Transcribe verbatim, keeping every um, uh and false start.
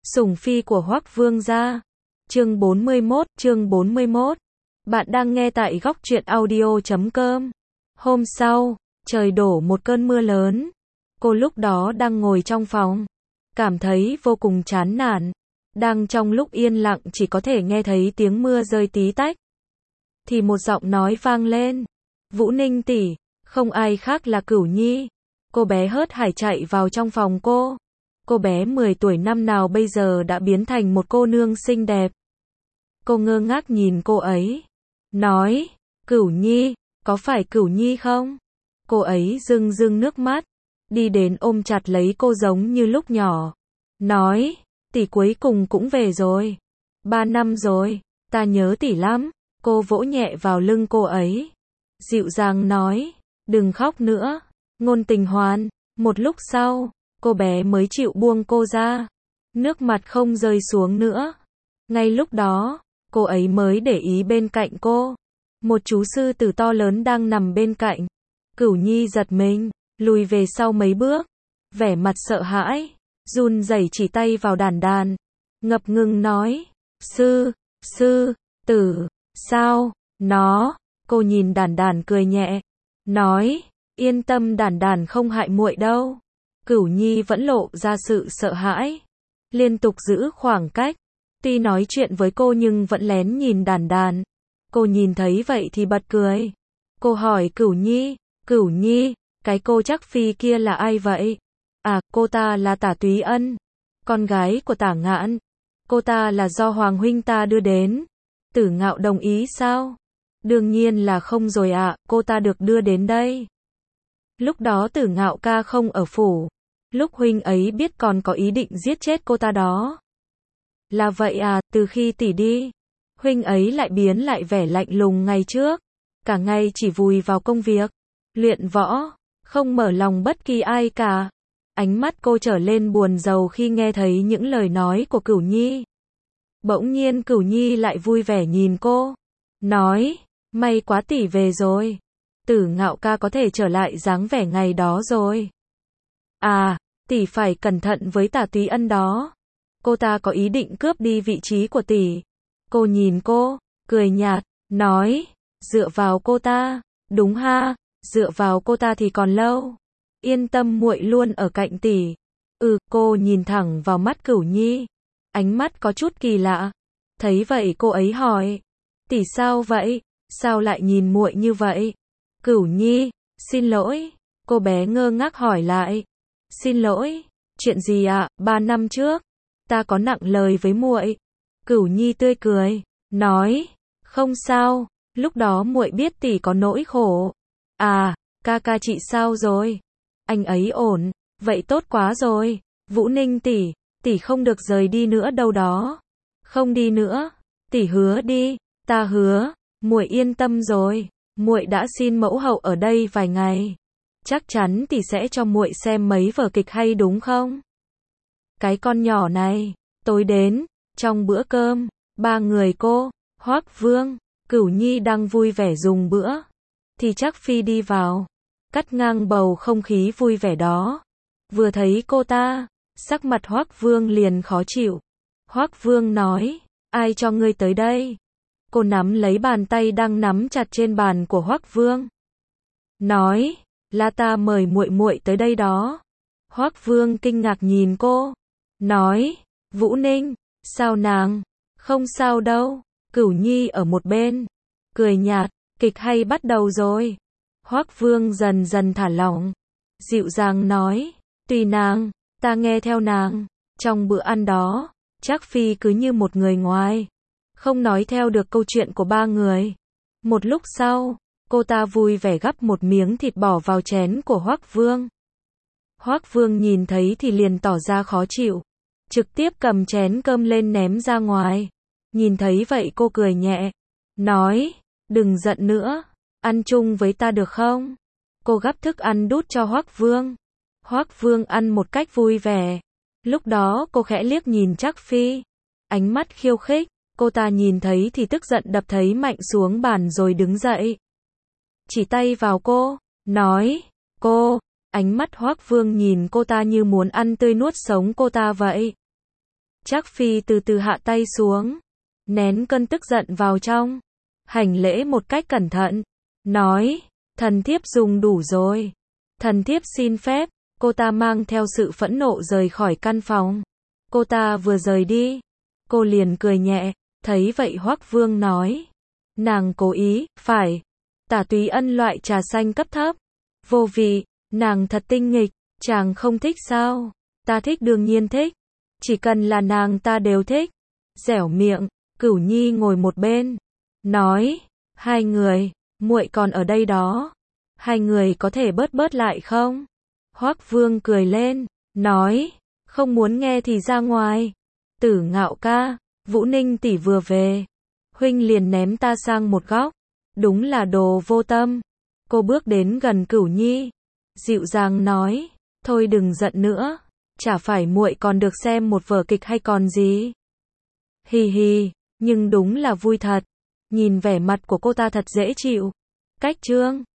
Sủng phi của Hoắc Vương gia. Chương bốn mươi mốt, chương bốn mươi mốt. Bạn đang nghe tại góc truyện audio chấm com. Hôm sau, trời đổ một cơn mưa lớn. Cô lúc đó đang ngồi trong phòng, cảm thấy vô cùng chán nản. Đang trong lúc yên lặng chỉ có thể nghe thấy tiếng mưa rơi tí tách. Thì một giọng nói vang lên. Vũ Ninh tỷ, không ai khác là Cửu Nhi. Cô bé hớt hải chạy vào trong phòng cô. Cô bé mười tuổi năm nào bây giờ đã biến thành một cô nương xinh đẹp. Cô ngơ ngác nhìn cô ấy. Nói, Cửu Nhi, có phải Cửu Nhi không? Cô ấy rưng rưng nước mắt. Đi đến ôm chặt lấy cô giống như lúc nhỏ. Nói, tỷ cuối cùng cũng về rồi. Ba năm rồi, ta nhớ tỷ lắm. Cô vỗ nhẹ vào lưng cô ấy. Dịu dàng nói, đừng khóc nữa. Ngôn Tình Hoan. Một lúc sau, cô bé mới chịu buông cô ra. Nước mặt không rơi xuống nữa. Ngay lúc đó, cô ấy mới để ý bên cạnh cô. Một chú sư tử to lớn đang nằm bên cạnh. Cửu Nhi giật mình, lùi về sau mấy bước. Vẻ mặt sợ hãi, run rẩy chỉ tay vào đàn đàn. Ngập ngừng nói, sư, sư, tử, sao, nó. Cô nhìn đàn đàn cười nhẹ. Nói, yên tâm đàn đàn không hại muội đâu. Cửu Nhi vẫn lộ ra sự sợ hãi. Liên tục giữ khoảng cách. Tuy nói chuyện với cô nhưng vẫn lén nhìn đàn đàn. Cô nhìn thấy vậy thì bật cười. Cô hỏi Cửu Nhi, Cửu Nhi, cái cô Trác Phi kia là ai vậy? À, cô ta là Tả Túy Ân, con gái của Tả Ngạn. Cô ta là do Hoàng huynh ta đưa đến. Tử Ngạo đồng ý sao? Đương nhiên là không rồi ạ, à, cô ta được đưa đến đây. Lúc đó Tử Ngạo ca không ở phủ. Lúc huynh ấy biết còn có ý định giết chết cô ta đó. Là vậy à, từ khi tỷ đi, huynh ấy lại biến lại vẻ lạnh lùng ngày trước. Cả ngày chỉ vùi vào công việc, luyện võ, không mở lòng bất kỳ ai cả. Ánh mắt cô trở lên buồn rầu khi nghe thấy những lời nói của Cửu Nhi. Bỗng nhiên Cửu Nhi lại vui vẻ nhìn cô. Nói, may quá tỷ về rồi. Tử Ngạo ca có thể trở lại dáng vẻ ngày đó rồi. À, tỷ phải cẩn thận với Tả Túy Ân đó. Cô ta có ý định cướp đi vị trí của tỷ. Cô nhìn cô, cười nhạt, nói, dựa vào cô ta, đúng ha, dựa vào cô ta thì còn lâu. Yên tâm muội luôn ở cạnh tỷ. Ừ, cô nhìn thẳng vào mắt Cửu Nhi. Ánh mắt có chút kỳ lạ. Thấy vậy cô ấy hỏi, tỷ sao vậy? Sao lại nhìn muội như vậy? Cửu Nhi, xin lỗi. Cô bé ngơ ngác hỏi lại. Xin lỗi, chuyện gì ạ? À? Ba năm trước, ta có nặng lời với muội. Cửu Nhi tươi cười, nói, không sao, lúc đó muội biết tỷ có nỗi khổ. À, ca ca chị sao rồi? Anh ấy ổn, vậy tốt quá rồi. Vũ Ninh tỷ, tỷ không được rời đi nữa đâu đó. Không đi nữa, tỷ hứa đi. Ta hứa, muội yên tâm rồi. Muội đã xin mẫu hậu ở đây vài ngày. Chắc chắn tỷ sẽ cho muội xem mấy vở kịch hay đúng không? Cái con nhỏ này, tối đến, trong bữa cơm, ba người cô, Hoắc Vương, Cửu Nhi đang vui vẻ dùng bữa, thì Trác Phi đi vào, cắt ngang bầu không khí vui vẻ đó. Vừa thấy cô ta, sắc mặt Hoắc Vương liền khó chịu. Hoắc Vương nói, ai cho ngươi tới đây? Cô nắm lấy bàn tay đang nắm chặt trên bàn của Hoắc Vương. Nói, là ta mời muội muội tới đây đó. Hoắc Vương kinh ngạc nhìn cô. Nói, Vũ Ninh, sao nàng? Không sao đâu. Cửu Nhi ở một bên, cười nhạt, kịch hay bắt đầu rồi. Hoắc Vương dần dần thả lỏng, dịu dàng nói, tùy nàng, ta nghe theo nàng. Trong bữa ăn đó, Trác Phi cứ như một người ngoài, không nói theo được câu chuyện của ba người. Một lúc sau, cô ta vui vẻ gắp một miếng thịt bò vào chén của Hoắc Vương. Hoắc Vương nhìn thấy thì liền tỏ ra khó chịu, trực tiếp cầm chén cơm lên ném ra ngoài. Nhìn thấy vậy cô cười nhẹ, nói, đừng giận nữa, ăn chung với ta được không? Cô gắp thức ăn đút cho Hoắc Vương. Hoắc Vương ăn một cách vui vẻ. Lúc đó cô khẽ liếc nhìn Trác Phi, ánh mắt khiêu khích. Cô ta nhìn thấy thì tức giận đập thấy mạnh xuống bàn rồi đứng dậy. Chỉ tay vào cô, nói, cô, ánh mắt Hoắc Vương nhìn cô ta như muốn ăn tươi nuốt sống cô ta vậy. Trác Phi từ từ hạ tay xuống, nén cơn tức giận vào trong, hành lễ một cách cẩn thận, nói, thần thiếp dùng đủ rồi. Thần thiếp xin phép. Cô ta mang theo sự phẫn nộ rời khỏi căn phòng. Cô ta vừa rời đi, cô liền cười nhẹ, thấy vậy Hoắc Vương nói, nàng cố ý, phải. Tả Túy Ân loại trà xanh cấp thấp, vô vị, nàng thật tinh nghịch, chàng không thích sao? Ta thích, đương nhiên thích, chỉ cần là nàng ta đều thích. Dẻo miệng. Cửu Nhi ngồi một bên, nói, hai người, muội còn ở đây đó, hai người có thể bớt bớt lại không? Hoắc Vương cười lên, nói, không muốn nghe thì ra ngoài. Tử Ngạo ca, Vũ Ninh tỷ vừa về, huynh liền ném ta sang một góc, đúng là đồ vô tâm. Cô bước đến gần Cửu Nhi, dịu dàng nói, thôi đừng giận nữa, chả phải muội còn được xem một vở kịch hay còn gì. Hì hì, nhưng đúng là vui thật. Nhìn vẻ mặt của cô ta thật dễ chịu. Cách trương